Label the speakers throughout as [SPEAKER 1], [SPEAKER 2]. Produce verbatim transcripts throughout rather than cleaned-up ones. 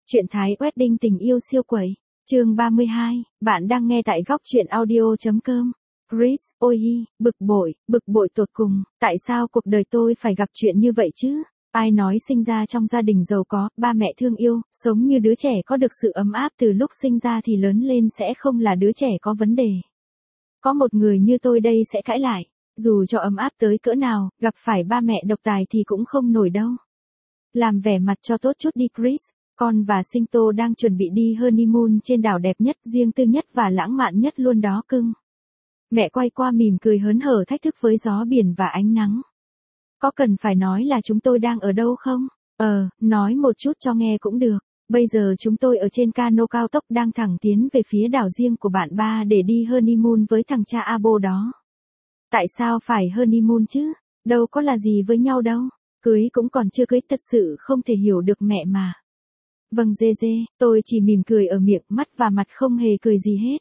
[SPEAKER 1] Truyện Thái Wedding tình yêu siêu quẩy. Chương ba mươi hai, bạn đang nghe tại góc truyện audio.com. Chris, ôi hi, bực bội, bực bội tột cùng, tại sao cuộc đời tôi phải gặp chuyện như vậy chứ? Ai nói sinh ra trong gia đình giàu có, ba mẹ thương yêu, sống như đứa trẻ có được sự ấm áp từ lúc sinh ra thì lớn lên sẽ không là đứa trẻ có vấn đề. Có một người như tôi đây sẽ cãi lại, dù cho ấm áp tới cỡ nào, gặp phải ba mẹ độc tài thì cũng không nổi đâu. Làm vẻ mặt cho tốt chút đi Chris. Con và Sinh Tô đang chuẩn bị đi honeymoon trên đảo đẹp nhất, riêng tư nhất và lãng mạn nhất luôn đó cưng. Mẹ quay qua mỉm cười hớn hở thách thức với gió biển và ánh nắng. Có cần phải nói là chúng tôi đang ở đâu không? Ờ, nói một chút cho nghe cũng được. Bây giờ chúng tôi ở trên cano cao tốc đang thẳng tiến về phía đảo riêng của bạn ba để đi honeymoon với thằng cha Abo đó. Tại sao phải honeymoon chứ? Đâu có là gì với nhau đâu. Cưới cũng còn chưa cưới, thật sự không thể hiểu được mẹ mà. Vâng dê dê, tôi chỉ mỉm cười ở miệng, mắt và mặt không hề cười gì hết.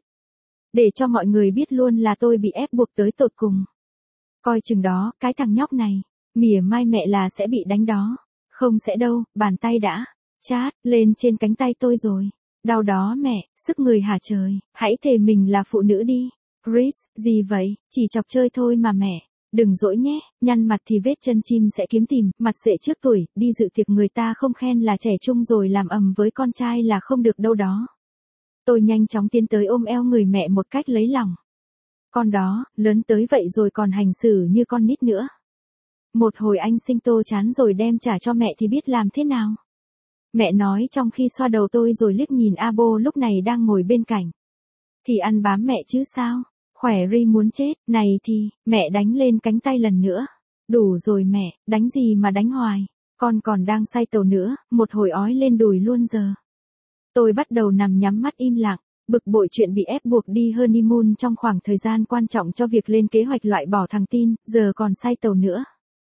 [SPEAKER 1] Để cho mọi người biết luôn là tôi bị ép buộc tới tột cùng. Coi chừng đó, cái thằng nhóc này, mỉa mai mẹ là sẽ bị đánh đó. Không sẽ đâu, bàn tay đã chát lên trên cánh tay tôi rồi. Đau đó mẹ, sức người hả trời, hãy thề mình là phụ nữ đi. Chris, gì vậy, chỉ chọc chơi thôi mà mẹ. Đừng dỗi nhé, nhăn mặt thì vết chân chim sẽ kiếm tìm, mặt sệ trước tuổi, đi dự tiệc người ta không khen là trẻ trung rồi làm ầm với con trai là không được đâu đó. Tôi nhanh chóng tiến tới ôm eo người mẹ một cách lấy lòng. Con đó, lớn tới vậy rồi còn hành xử như con nít nữa. Một hồi anh Sinh Tô chán rồi đem trả cho mẹ thì biết làm thế nào. Mẹ nói trong khi xoa đầu tôi rồi liếc nhìn Abo lúc này đang ngồi bên cạnh. Thì ăn bám mẹ chứ sao? Khỏe ri muốn chết, này thì, mẹ đánh lên cánh tay lần nữa. Đủ rồi mẹ, đánh gì mà đánh hoài, con còn đang say tàu nữa, một hồi ói lên đùi luôn giờ. Tôi bắt đầu nằm nhắm mắt im lặng, bực bội chuyện bị ép buộc đi honeymoon trong khoảng thời gian quan trọng cho việc lên kế hoạch loại bỏ thằng tin, giờ còn say tàu nữa.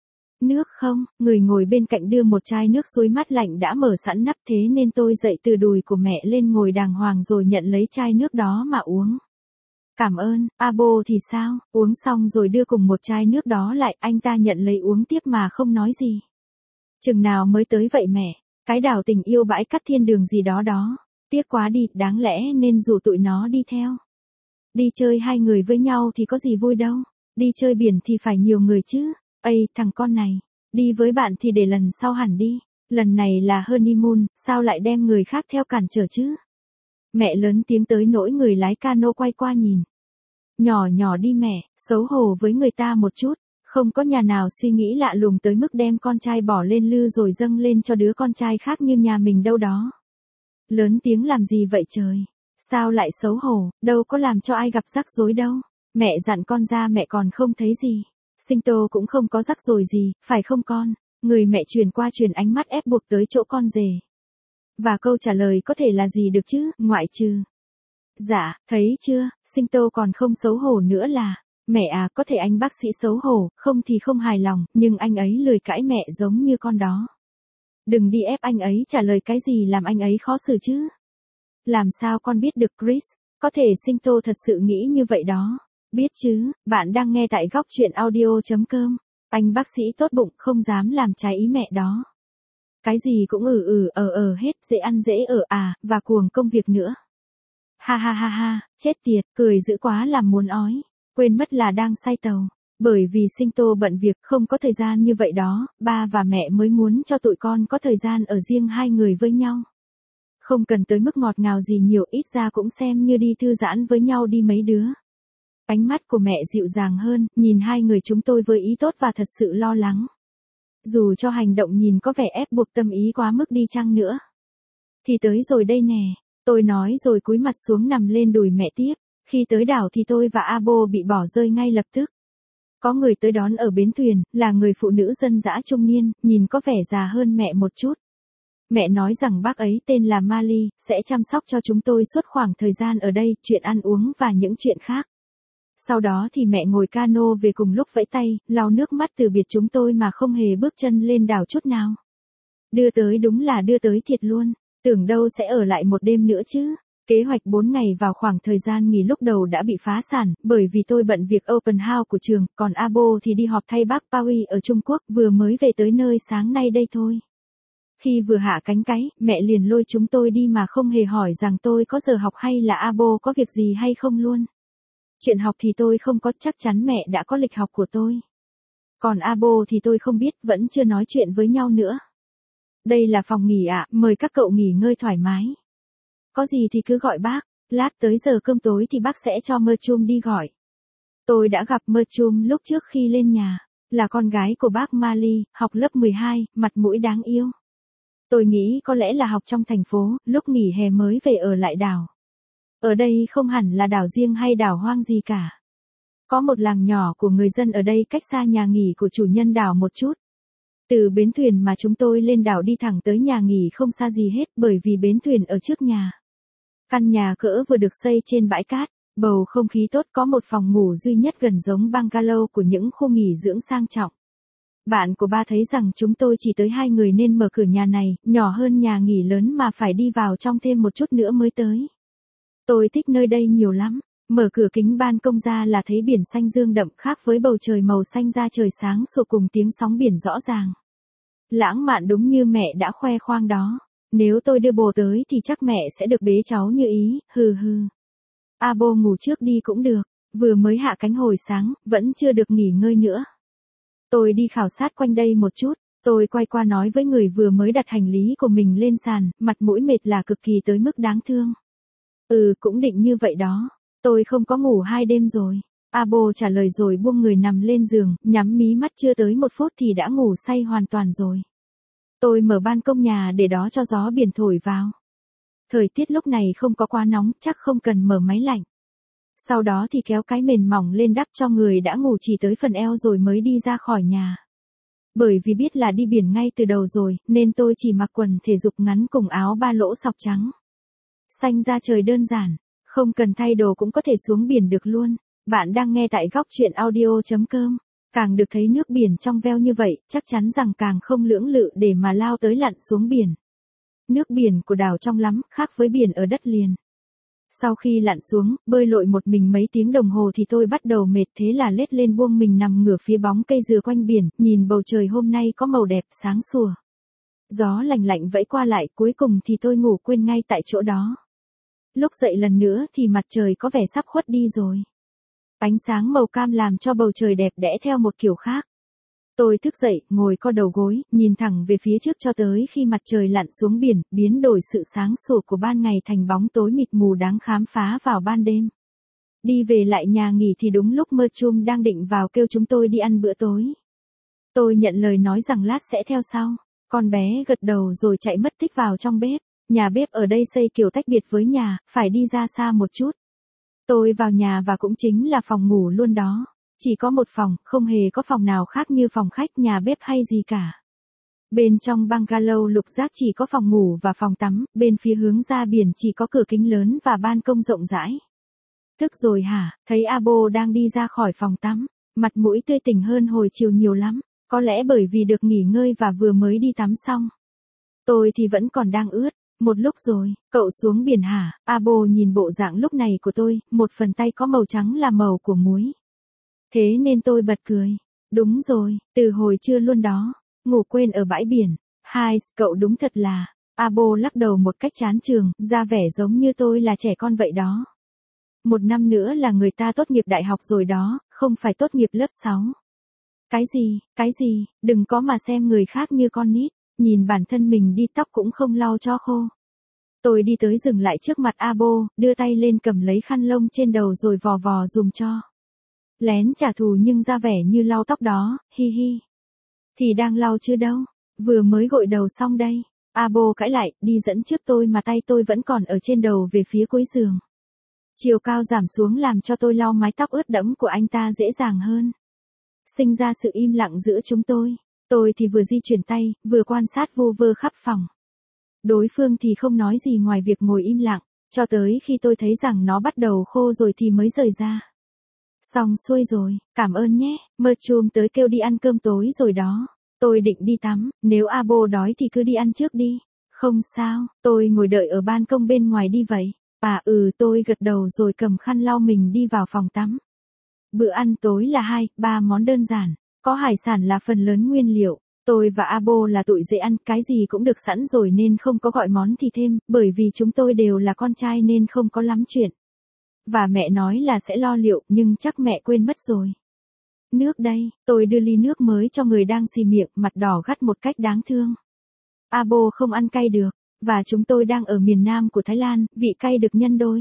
[SPEAKER 1] Nước không, người ngồi bên cạnh đưa một chai nước suối mát lạnh đã mở sẵn nắp, thế nên tôi dậy từ đùi của mẹ lên ngồi đàng hoàng rồi nhận lấy chai nước đó mà uống. Cảm ơn. Abo thì sao, uống xong rồi đưa cùng một chai nước đó lại, anh ta nhận lấy uống tiếp mà không nói gì. Chừng nào mới tới vậy mẹ, cái đảo tình yêu bãi cát thiên đường gì đó đó, tiếc quá đi, đáng lẽ nên rủ tụi nó đi theo. Đi chơi hai người với nhau thì có gì vui đâu, đi chơi biển thì phải nhiều người chứ. Ây, thằng con này, đi với bạn thì để lần sau hẳn đi, lần này là honeymoon, sao lại đem người khác theo cản trở chứ? Mẹ lớn tiếng tới nỗi người lái cano quay qua nhìn. Nhỏ nhỏ đi mẹ, xấu hổ với người ta một chút, không có nhà nào suy nghĩ lạ lùng tới mức đem con trai bỏ lên lư rồi dâng lên cho đứa con trai khác như nhà mình đâu đó. Lớn tiếng làm gì vậy trời? Sao lại xấu hổ, đâu có làm cho ai gặp rắc rối đâu. Mẹ dặn con ra mẹ còn không thấy gì. Sinh Tô cũng không có rắc rối gì, phải không con? Người mẹ truyền qua truyền ánh mắt ép buộc tới chỗ con rể. Và câu trả lời có thể là gì được chứ, ngoại trừ. Dạ, thấy chưa, Sinh Tô còn không xấu hổ nữa là, mẹ à, có thể anh bác sĩ xấu hổ, không thì không hài lòng, nhưng anh ấy lười cãi mẹ giống như con đó. Đừng đi ép anh ấy trả lời cái gì làm anh ấy khó xử chứ. Làm sao con biết được Chris, có thể Sinh Tô thật sự nghĩ như vậy đó. Biết chứ, bạn đang nghe tại góc truyện audio.com. Anh bác sĩ tốt bụng không dám làm trái ý mẹ đó. Cái gì cũng ừ ừ ờ ờ hết, dễ ăn dễ ở à, và cuồng công việc nữa. Ha ha ha ha, chết tiệt, cười dữ quá làm muốn ói, quên mất là đang say tàu. Bởi vì Sinh Tô bận việc không có thời gian như vậy đó, ba và mẹ mới muốn cho tụi con có thời gian ở riêng hai người với nhau. Không cần tới mức ngọt ngào gì nhiều, ít ra cũng xem như đi thư giãn với nhau đi mấy đứa. Ánh mắt của mẹ dịu dàng hơn, nhìn hai người chúng tôi với ý tốt và thật sự lo lắng. Dù cho hành động nhìn có vẻ ép buộc tâm ý quá mức đi chăng nữa. Thì tới rồi đây nè, tôi nói rồi cúi mặt xuống nằm lên đùi mẹ tiếp. Khi tới đảo thì tôi và Abo bị bỏ rơi ngay lập tức. Có người tới đón ở bến thuyền, là người phụ nữ dân dã trung niên, nhìn có vẻ già hơn mẹ một chút. Mẹ nói rằng bác ấy tên là Mali, sẽ chăm sóc cho chúng tôi suốt khoảng thời gian ở đây, chuyện ăn uống và những chuyện khác. Sau đó thì mẹ ngồi cano về cùng lúc vẫy tay, lau nước mắt từ biệt chúng tôi mà không hề bước chân lên đảo chút nào. Đưa tới đúng là đưa tới thiệt luôn, tưởng đâu sẽ ở lại một đêm nữa chứ. Kế hoạch bốn ngày vào khoảng thời gian nghỉ lúc đầu đã bị phá sản, bởi vì tôi bận việc open house của trường, còn Abo thì đi họp thay bác Paui ở Trung Quốc, vừa mới về tới nơi sáng nay đây thôi. Khi vừa hạ cánh cái, mẹ liền lôi chúng tôi đi mà không hề hỏi rằng tôi có giờ học hay là abo có việc gì hay không luôn. Chuyện học thì tôi không có, chắc chắn mẹ đã có lịch học của tôi. Còn abo thì tôi không biết, vẫn chưa nói chuyện với nhau nữa. Đây là phòng nghỉ ạ, mời các cậu nghỉ ngơi thoải mái. Có gì thì cứ gọi bác, lát tới giờ cơm tối thì bác sẽ cho Mơ Chum đi gọi. Tôi đã gặp Mơ Chum lúc trước khi lên nhà, là con gái của bác Mali, học lớp mười hai, mặt mũi đáng yêu. Tôi nghĩ có lẽ là học trong thành phố, lúc nghỉ hè mới về ở lại đảo. Ở đây không hẳn là đảo riêng hay đảo hoang gì cả. Có một làng nhỏ của người dân ở đây cách xa nhà nghỉ của chủ nhân đảo một chút. Từ bến thuyền mà chúng tôi lên đảo đi thẳng tới nhà nghỉ không xa gì hết, bởi vì bến thuyền ở trước nhà. Căn nhà cỡ vừa được xây trên bãi cát, bầu không khí tốt, có một phòng ngủ duy nhất gần giống bungalow của những khu nghỉ dưỡng sang trọng. Bạn của ba thấy rằng chúng tôi chỉ tới hai người nên mở cửa nhà này, nhỏ hơn nhà nghỉ lớn mà phải đi vào trong thêm một chút nữa mới tới. Tôi thích nơi đây nhiều lắm. Mở cửa kính ban công ra là thấy biển xanh dương đậm, khác với bầu trời màu xanh da trời sáng sủa cùng tiếng sóng biển rõ ràng. Lãng mạn đúng như mẹ đã khoe khoang đó. Nếu tôi đưa bồ tới thì chắc mẹ sẽ được bế cháu như ý, hừ hừ. Abo ngủ trước đi cũng được, vừa mới hạ cánh hồi sáng, vẫn chưa được nghỉ ngơi nữa. Tôi đi khảo sát quanh đây một chút, tôi quay qua nói với người vừa mới đặt hành lý của mình lên sàn, mặt mũi mệt là cực kỳ tới mức đáng thương. Ừ, cũng định như vậy đó. Tôi không có ngủ hai đêm rồi. Abo trả lời rồi buông người nằm lên giường, nhắm mí mắt chưa tới một phút thì đã ngủ say hoàn toàn rồi. Tôi mở ban công nhà để đó cho gió biển thổi vào. Thời tiết lúc này không có quá nóng, chắc không cần mở máy lạnh. Sau đó thì kéo cái mền mỏng lên đắp cho người đã ngủ chỉ tới phần eo rồi mới đi ra khỏi nhà. Bởi vì biết là đi biển ngay từ đầu rồi, nên tôi chỉ mặc quần thể dục ngắn cùng áo ba lỗ sọc trắng. Xanh da trời đơn giản, không cần thay đồ cũng có thể xuống biển được luôn. Bạn đang nghe tại góc truyện audio chấm com. Càng được thấy nước biển trong veo như vậy, chắc chắn rằng càng không lưỡng lự để mà lao tới lặn xuống biển. Nước biển của đảo trong lắm, khác với biển ở đất liền. Sau khi lặn xuống, bơi lội một mình mấy tiếng đồng hồ thì tôi bắt đầu mệt, thế là lết lên buông mình nằm ngửa phía bóng cây dừa quanh biển, nhìn bầu trời hôm nay có màu đẹp, sáng sủa. Gió lành lạnh vẫy qua lại, cuối cùng thì tôi ngủ quên ngay tại chỗ đó. Lúc dậy lần nữa thì mặt trời có vẻ sắp khuất đi rồi. Ánh sáng màu cam làm cho bầu trời đẹp đẽ theo một kiểu khác. Tôi thức dậy, ngồi co đầu gối, nhìn thẳng về phía trước cho tới khi mặt trời lặn xuống biển, biến đổi sự sáng sủa của ban ngày thành bóng tối mịt mù đáng khám phá vào ban đêm. Đi về lại nhà nghỉ thì đúng lúc Mơ Chum đang định vào kêu chúng tôi đi ăn bữa tối. Tôi nhận lời nói rằng lát sẽ theo sau. Con bé gật đầu rồi chạy mất tích vào trong bếp. Nhà bếp ở đây xây kiểu tách biệt với nhà, phải đi ra xa một chút. Tôi vào nhà và cũng chính là phòng ngủ luôn đó. Chỉ có một phòng, không hề có phòng nào khác như phòng khách, nhà bếp hay gì cả. Bên trong bungalow lục giác chỉ có phòng ngủ và phòng tắm, bên phía hướng ra biển chỉ có cửa kính lớn và ban công rộng rãi. Thức rồi hả? Thấy Abo đang đi ra khỏi phòng tắm, mặt mũi tươi tỉnh hơn hồi chiều nhiều lắm, có lẽ bởi vì được nghỉ ngơi và vừa mới đi tắm xong. Tôi thì vẫn còn đang ướt. Một lúc rồi, cậu xuống biển hả? Abo nhìn bộ dạng lúc này của tôi, một phần tay có màu trắng là màu của muối. Thế nên tôi bật cười. Đúng rồi, từ hồi trưa luôn đó, ngủ quên ở bãi biển. Hai, cậu đúng thật là. Abo lắc đầu một cách chán chường, ra vẻ giống như tôi là trẻ con vậy đó. Một năm nữa là người ta tốt nghiệp đại học rồi đó, không phải tốt nghiệp lớp sáu. Cái gì, cái gì, đừng có mà xem người khác như con nít. Nhìn bản thân mình đi tóc cũng không lau cho khô. Tôi đi tới dừng lại trước mặt Abo, đưa tay lên cầm lấy khăn lông trên đầu rồi vò vò dùm cho. Lén trả thù nhưng ra vẻ như lau tóc đó, hi hi. Thì đang lau chứ đâu, vừa mới gội đầu xong đây. Abo cãi lại, đi dẫn trước tôi mà tay tôi vẫn còn ở trên đầu về phía cuối giường. Chiều cao giảm xuống làm cho tôi lau mái tóc ướt đẫm của anh ta dễ dàng hơn. Sinh ra sự im lặng giữa chúng tôi. Tôi thì vừa di chuyển tay, vừa quan sát vu vơ khắp phòng. Đối phương thì không nói gì ngoài việc ngồi im lặng, cho tới khi tôi thấy rằng nó bắt đầu khô rồi thì mới rời ra. Xong xuôi rồi, cảm ơn nhé, Mơ Chum tới kêu đi ăn cơm tối rồi đó. Tôi định đi tắm, nếu Abo đói thì cứ đi ăn trước đi. Không sao, tôi ngồi đợi ở ban công bên ngoài đi vậy. À ừ, tôi gật đầu rồi cầm khăn lau mình đi vào phòng tắm. Bữa ăn tối là hai, ba món đơn giản. Có hải sản là phần lớn nguyên liệu. Tôi và Abo là tụi dễ ăn, cái gì cũng được sẵn rồi nên không có gọi món thì thêm, bởi vì chúng tôi đều là con trai nên không có lắm chuyện. Và mẹ nói là sẽ lo liệu, nhưng chắc mẹ quên mất rồi. Nước đây, tôi đưa ly nước mới cho người đang xì miệng, mặt đỏ gắt một cách đáng thương. Abo không ăn cay được, và chúng tôi đang ở miền Nam của Thái Lan, vị cay được nhân đôi.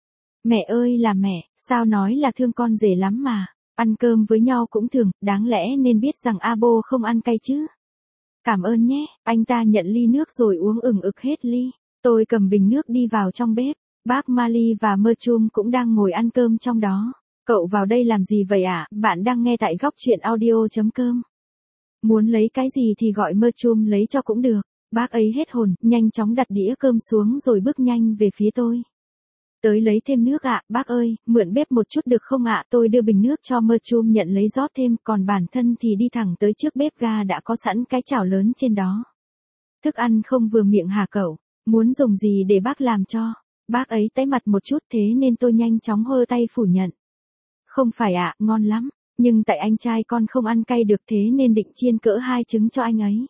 [SPEAKER 1] Mẹ ơi là mẹ, sao nói là thương con rể lắm mà, ăn cơm với nhau cũng thường, đáng lẽ nên biết rằng Abo không ăn cay chứ. Cảm ơn nhé, anh ta nhận ly nước rồi uống ừng ực hết ly. Tôi cầm bình nước đi vào trong bếp, bác Mali và Merchum cũng đang ngồi ăn cơm trong đó. Cậu vào đây làm gì vậy ạ? À? Bạn đang nghe tại góc truyện audio.com. Muốn lấy cái gì thì gọi Merchum lấy cho cũng được. Bác ấy hết hồn, nhanh chóng đặt đĩa cơm xuống rồi bước nhanh về phía tôi. Tới lấy thêm nước ạ, à, bác ơi, mượn bếp một chút được không ạ? À? Tôi đưa bình nước cho Merchum nhận lấy rót thêm, còn bản thân thì đi thẳng tới trước bếp ga đã có sẵn cái chảo lớn trên đó. Thức ăn không vừa miệng hả cậu? Muốn dùng gì để bác làm cho? Bác ấy tái mặt một chút thế nên tôi nhanh chóng hơ tay phủ nhận. Không phải ạ, à, ngon lắm, nhưng tại anh trai con không ăn cay được thế nên định chiên cỡ hai trứng cho anh ấy.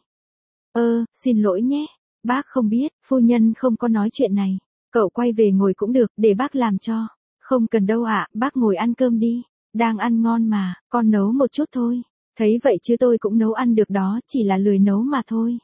[SPEAKER 1] Ơ, xin lỗi nhé, bác không biết, phu nhân không có nói chuyện này. Cậu quay về ngồi cũng được, để bác làm cho. Không cần đâu ạ, à, bác ngồi ăn cơm đi. Đang ăn ngon mà, con nấu một chút thôi. Thấy vậy chứ tôi cũng nấu ăn được đó, chỉ là lười nấu mà thôi.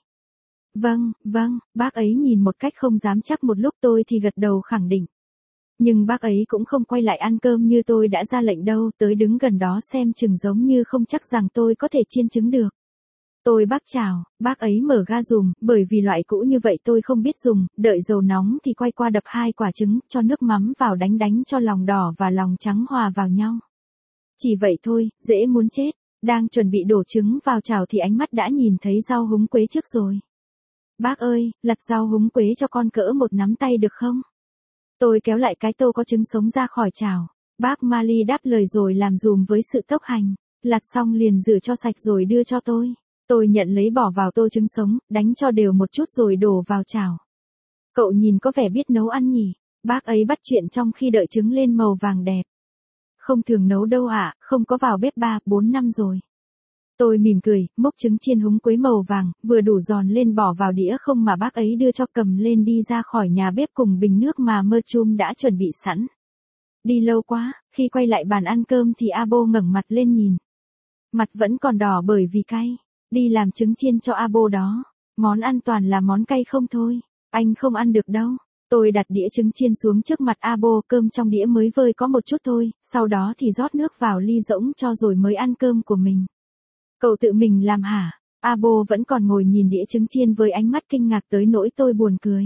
[SPEAKER 1] Vâng, vâng, bác ấy nhìn một cách không dám chắc một lúc tôi thì gật đầu khẳng định. Nhưng bác ấy cũng không quay lại ăn cơm như tôi đã ra lệnh đâu, tới đứng gần đó xem chừng giống như không chắc rằng tôi có thể chiên trứng được. Tôi bác chào, bác ấy mở ga dùm, bởi vì loại cũ như vậy tôi không biết dùng, đợi dầu nóng thì quay qua đập hai quả trứng, cho nước mắm vào đánh đánh cho lòng đỏ và lòng trắng hòa vào nhau. Chỉ vậy thôi, dễ muốn chết, đang chuẩn bị đổ trứng vào chảo thì ánh mắt đã nhìn thấy rau húng quế trước rồi. Bác ơi, lặt rau húng quế cho con cỡ một nắm tay được không? Tôi kéo lại cái tô có trứng sống ra khỏi chảo. Bác Mali đáp lời rồi làm dùm với sự tốc hành. Lặt xong liền rửa cho sạch rồi đưa cho tôi. Tôi nhận lấy bỏ vào tô trứng sống, đánh cho đều một chút rồi đổ vào chảo. Cậu nhìn có vẻ biết nấu ăn nhỉ? Bác ấy bắt chuyện trong khi đợi trứng lên màu vàng đẹp. Không thường nấu đâu ạ, à, không có vào bếp ba, bốn năm rồi. Tôi mỉm cười, múc trứng chiên húng quế màu vàng, vừa đủ giòn lên bỏ vào đĩa không mà bác ấy đưa cho cầm lên đi ra khỏi nhà bếp cùng bình nước mà Merchum đã chuẩn bị sẵn. Đi lâu quá, khi quay lại bàn ăn cơm thì Abo ngẩng mặt lên nhìn. Mặt vẫn còn đỏ bởi vì cay. Đi làm trứng chiên cho Abo đó. Món ăn toàn là món cay không thôi. Anh không ăn được đâu. Tôi đặt đĩa trứng chiên xuống trước mặt Abo, cơm trong đĩa mới vơi có một chút thôi, sau đó thì rót nước vào ly rỗng cho rồi mới ăn cơm của mình. Cậu tự mình làm hả? Abo vẫn còn ngồi nhìn đĩa trứng chiên với ánh mắt kinh ngạc tới nỗi tôi buồn cười.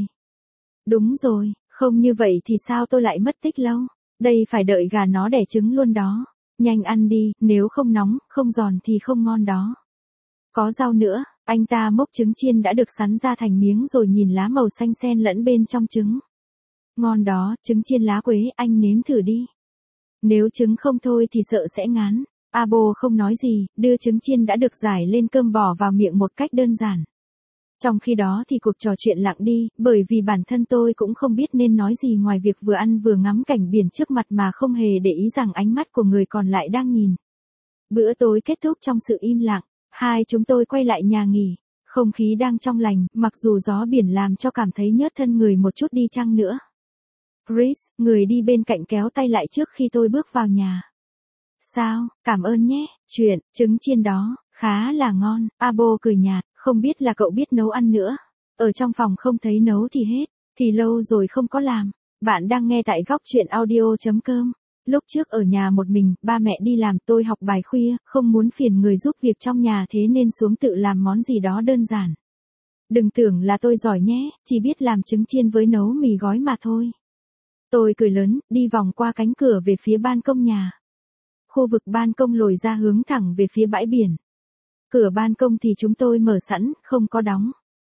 [SPEAKER 1] Đúng rồi, không như vậy thì sao tôi lại mất tích lâu. Đây phải đợi gà nó đẻ trứng luôn đó. Nhanh ăn đi, nếu không nóng, không giòn thì không ngon đó. Có rau nữa, anh ta mốc trứng chiên đã được sắn ra thành miếng rồi nhìn lá màu xanh xen lẫn bên trong trứng. Ngon đó, trứng chiên lá quế, anh nếm thử đi. Nếu trứng không thôi thì sợ sẽ ngán. Abo không nói gì, đưa trứng chiên đã được rải lên cơm bỏ vào miệng một cách đơn giản. Trong khi đó thì cuộc trò chuyện lặng đi, bởi vì bản thân tôi cũng không biết nên nói gì ngoài việc vừa ăn vừa ngắm cảnh biển trước mặt mà không hề để ý rằng ánh mắt của người còn lại đang nhìn. Bữa tối kết thúc trong sự im lặng, hai chúng tôi quay lại nhà nghỉ, không khí đang trong lành, mặc dù gió biển làm cho cảm thấy nhớt thân người một chút đi chăng nữa. Chris, người đi bên cạnh kéo tay lại trước khi tôi bước vào nhà. Sao, cảm ơn nhé, chuyện, trứng chiên đó, khá là ngon, Abo cười nhạt, không biết là cậu biết nấu ăn nữa. Ở trong phòng không thấy nấu thì hết, thì lâu rồi không có làm. Bạn đang nghe tại góc truyện audio.com. Lúc trước ở nhà một mình, ba mẹ đi làm, tôi học bài khuya, không muốn phiền người giúp việc trong nhà thế nên xuống tự làm món gì đó đơn giản. Đừng tưởng là tôi giỏi nhé, chỉ biết làm trứng chiên với nấu mì gói mà thôi. Tôi cười lớn, đi vòng qua cánh cửa về phía ban công nhà. Khu vực ban công lồi ra hướng thẳng về phía bãi biển. Cửa ban công thì chúng tôi mở sẵn, không có đóng.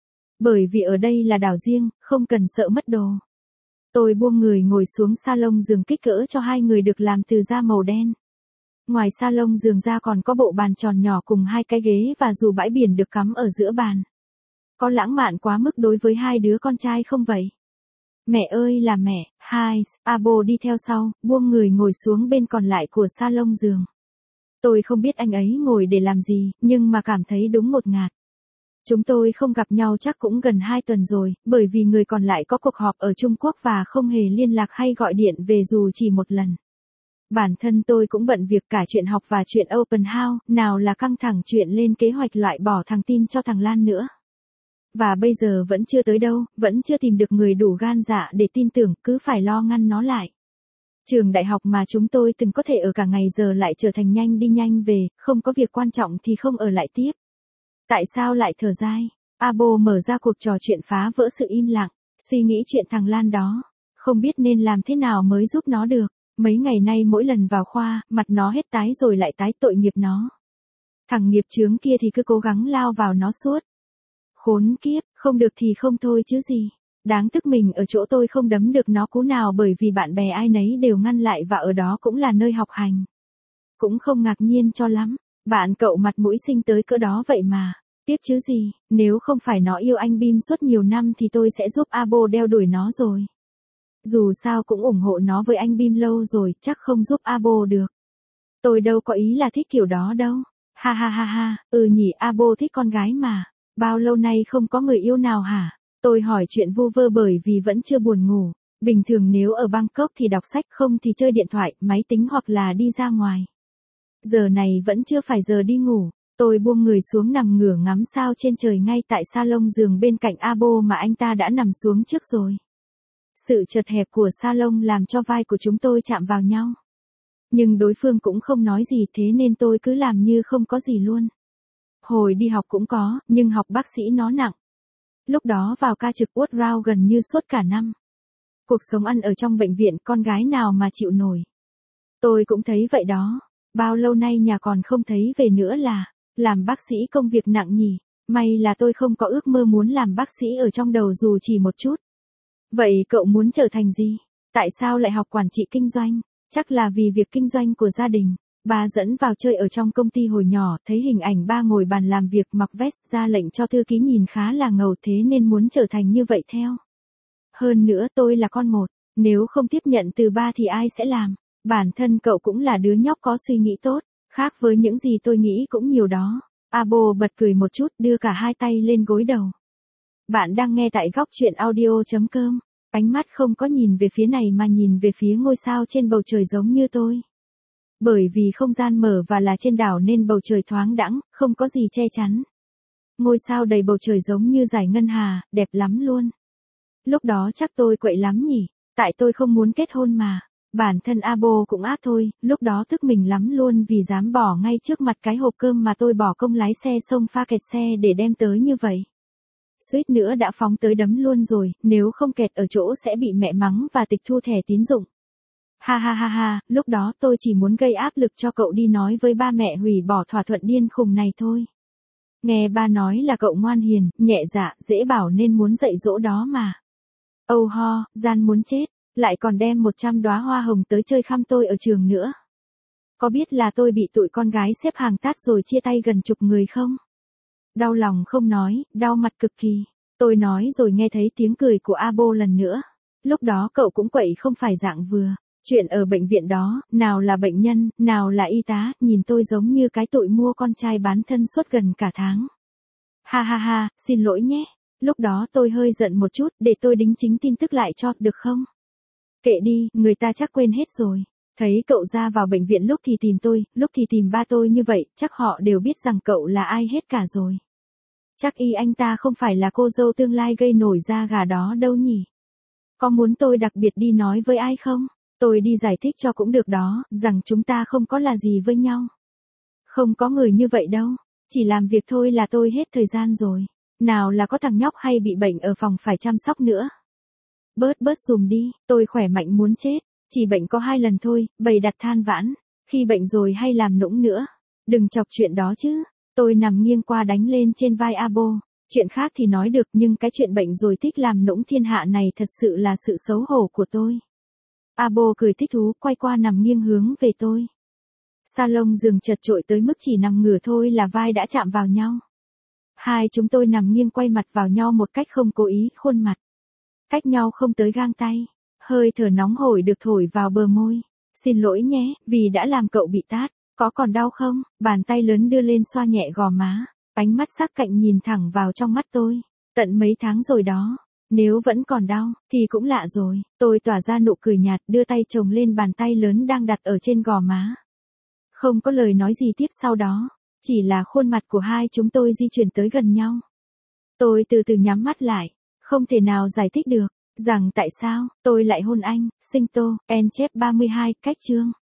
[SPEAKER 1] Bởi vì ở đây là đảo riêng, không cần sợ mất đồ. Tôi buông người ngồi xuống salon giường kích cỡ cho hai người được làm từ da màu đen. Ngoài salon giường ra còn có bộ bàn tròn nhỏ cùng hai cái ghế và dù bãi biển được cắm ở giữa bàn. Có lãng mạn quá mức đối với hai đứa con trai không vậy? Mẹ ơi là mẹ, hai, Abo đi theo sau, buông người ngồi xuống bên còn lại của salon giường. Tôi không biết anh ấy ngồi để làm gì, nhưng mà cảm thấy đúng ngột ngạt. Chúng tôi không gặp nhau chắc cũng gần hai tuần rồi, bởi vì người còn lại có cuộc họp ở Trung Quốc và không hề liên lạc hay gọi điện về dù chỉ một lần. Bản thân tôi cũng bận việc cả chuyện học và chuyện open house, nào là căng thẳng chuyện lên kế hoạch loại bỏ thằng tin cho thằng Lan nữa. Và bây giờ vẫn chưa tới đâu, vẫn chưa tìm được người đủ gan dạ để tin tưởng, cứ phải lo ngăn nó lại. Trường đại học mà chúng tôi từng có thể ở cả ngày giờ lại trở thành nhanh đi nhanh về, không có việc quan trọng thì không ở lại tiếp. Tại sao lại thở dai? Abo mở ra cuộc trò chuyện phá vỡ sự im lặng, suy nghĩ chuyện thằng Lan đó. Không biết nên làm thế nào mới giúp nó được. Mấy ngày nay mỗi lần vào khoa, mặt nó hết tái rồi lại tái, tội nghiệp nó. Thằng nghiệp chướng kia thì cứ cố gắng lao vào nó suốt. Khốn kiếp, không được thì không thôi chứ gì. Đáng tức mình ở chỗ tôi không đấm được nó cú nào bởi vì bạn bè ai nấy đều ngăn lại và ở đó cũng là nơi học hành. Cũng không ngạc nhiên cho lắm. Bạn cậu mặt mũi xinh tới cỡ đó vậy mà. Tiếc chứ gì, nếu không phải nó yêu anh Bim suốt nhiều năm thì tôi sẽ giúp Abo đeo đuổi nó rồi. Dù sao cũng ủng hộ nó với anh Bim lâu rồi, chắc không giúp Abo được. Tôi đâu có ý là thích kiểu đó đâu. Ha ha ha ha, ừ nhỉ, Abo thích con gái mà. Bao lâu nay không có người yêu nào hả? Tôi hỏi chuyện vu vơ bởi vì vẫn chưa buồn ngủ. Bình thường nếu ở Bangkok thì đọc sách, không thì chơi điện thoại, máy tính hoặc là đi ra ngoài. Giờ này vẫn chưa phải giờ đi ngủ. Tôi buông người xuống nằm ngửa ngắm sao trên trời ngay tại salon giường bên cạnh Abo mà anh ta đã nằm xuống trước rồi. Sự chật hẹp của salon làm cho vai của chúng tôi chạm vào nhau. Nhưng đối phương cũng không nói gì, thế nên tôi cứ làm như không có gì luôn. Hồi đi học cũng có, nhưng học bác sĩ nó nặng. Lúc đó vào ca trực uất rau gần như suốt cả năm. Cuộc sống ăn ở trong bệnh viện, con gái nào mà chịu nổi. Tôi cũng thấy vậy đó. Bao lâu nay nhà còn không thấy về nữa là, làm bác sĩ công việc nặng nhỉ. May là tôi không có ước mơ muốn làm bác sĩ ở trong đầu dù chỉ một chút. Vậy cậu muốn trở thành gì? Tại sao lại học quản trị kinh doanh? Chắc là vì việc kinh doanh của gia đình. Ba dẫn vào chơi ở trong công ty hồi nhỏ, thấy hình ảnh ba ngồi bàn làm việc mặc vest ra lệnh cho thư ký nhìn khá là ngầu, thế nên muốn trở thành như vậy theo. Hơn nữa tôi là con một, nếu không tiếp nhận từ ba thì ai sẽ làm? Bản thân cậu cũng là đứa nhóc có suy nghĩ tốt, khác với những gì tôi nghĩ cũng nhiều đó. Abo bật cười một chút, đưa cả hai tay lên gối đầu. Bạn đang nghe tại góc truyện audio chấm com. Ánh mắt không có nhìn về phía này mà nhìn về phía ngôi sao trên bầu trời giống như tôi. Bởi vì không gian mở và là trên đảo nên bầu trời thoáng đãng, không có gì che chắn. Ngôi sao đầy bầu trời giống như dải ngân hà, đẹp lắm luôn. Lúc đó chắc tôi quậy lắm nhỉ, tại tôi không muốn kết hôn mà. Bản thân Abo cũng ác thôi, lúc đó tức mình lắm luôn vì dám bỏ ngay trước mặt cái hộp cơm mà tôi bỏ công lái xe xông pha kẹt xe để đem tới như vậy. Suýt nữa đã phóng tới đấm luôn rồi, nếu không kẹt ở chỗ sẽ bị mẹ mắng và tịch thu thẻ tín dụng. Ha ha ha ha, lúc đó tôi chỉ muốn gây áp lực cho cậu đi nói với ba mẹ hủy bỏ thỏa thuận điên khùng này thôi. Nghe ba nói là cậu ngoan hiền, nhẹ dạ, dễ bảo nên muốn dạy dỗ đó mà. Âu ho, gian muốn chết, lại còn đem một trăm đóa hoa hồng tới chơi khăm tôi ở trường nữa. Có biết là tôi bị tụi con gái xếp hàng tát rồi chia tay gần chục người không? Đau lòng không nói, đau mặt cực kỳ. Tôi nói rồi nghe thấy tiếng cười của Abo lần nữa. Lúc đó cậu cũng quậy không phải dạng vừa. Chuyện ở bệnh viện đó, nào là bệnh nhân, nào là y tá, nhìn tôi giống như cái tụi mua con trai bán thân suốt gần cả tháng. Ha ha ha, xin lỗi nhé. Lúc đó tôi hơi giận một chút, để tôi đính chính tin tức lại cho, được không? Kệ đi, người ta chắc quên hết rồi. Thấy cậu ra vào bệnh viện lúc thì tìm tôi, lúc thì tìm ba tôi như vậy, chắc họ đều biết rằng cậu là ai hết cả rồi. Chắc y anh ta không phải là cô dâu tương lai gây nổi da gà đó đâu nhỉ? Có muốn tôi đặc biệt đi nói với ai không? Tôi đi giải thích cho cũng được đó, rằng chúng ta không có là gì với nhau. Không có người như vậy đâu, chỉ làm việc thôi là tôi hết thời gian rồi. Nào là có thằng nhóc hay bị bệnh ở phòng phải chăm sóc nữa. Bớt bớt dùm đi, tôi khỏe mạnh muốn chết, chỉ bệnh có hai lần thôi, bày đặt than vãn, khi bệnh rồi hay làm nũng nữa. Đừng chọc chuyện đó chứ. Tôi nằm nghiêng qua đánh lên trên vai Abo. Chuyện khác thì nói được nhưng cái chuyện bệnh rồi thích làm nũng thiên hạ này thật sự là sự xấu hổ của tôi. Abo cười thích thú, quay qua nằm nghiêng hướng về tôi. Salon giường chật chội tới mức chỉ nằm ngửa thôi là vai đã chạm vào nhau. Hai chúng tôi nằm nghiêng quay mặt vào nhau một cách không cố ý, khuôn mặt cách nhau không tới gang tay. Hơi thở nóng hổi được thổi vào bờ môi. Xin lỗi nhé, vì đã làm cậu bị tát. Có còn đau không? Bàn tay lớn đưa lên xoa nhẹ gò má. Ánh mắt sắc cạnh nhìn thẳng vào trong mắt tôi. Tận mấy tháng rồi đó. Nếu vẫn còn đau, thì cũng lạ rồi. Tôi tỏa ra nụ cười nhạt, đưa tay chồng lên bàn tay lớn đang đặt ở trên gò má. Không có lời nói gì tiếp sau đó. Chỉ là khuôn mặt của hai chúng tôi di chuyển tới gần nhau. Tôi từ từ nhắm mắt lại. Không thể nào giải thích được. Rằng tại sao, tôi lại hôn anh. Sinh Tô, En chép ba mươi hai, cách chương.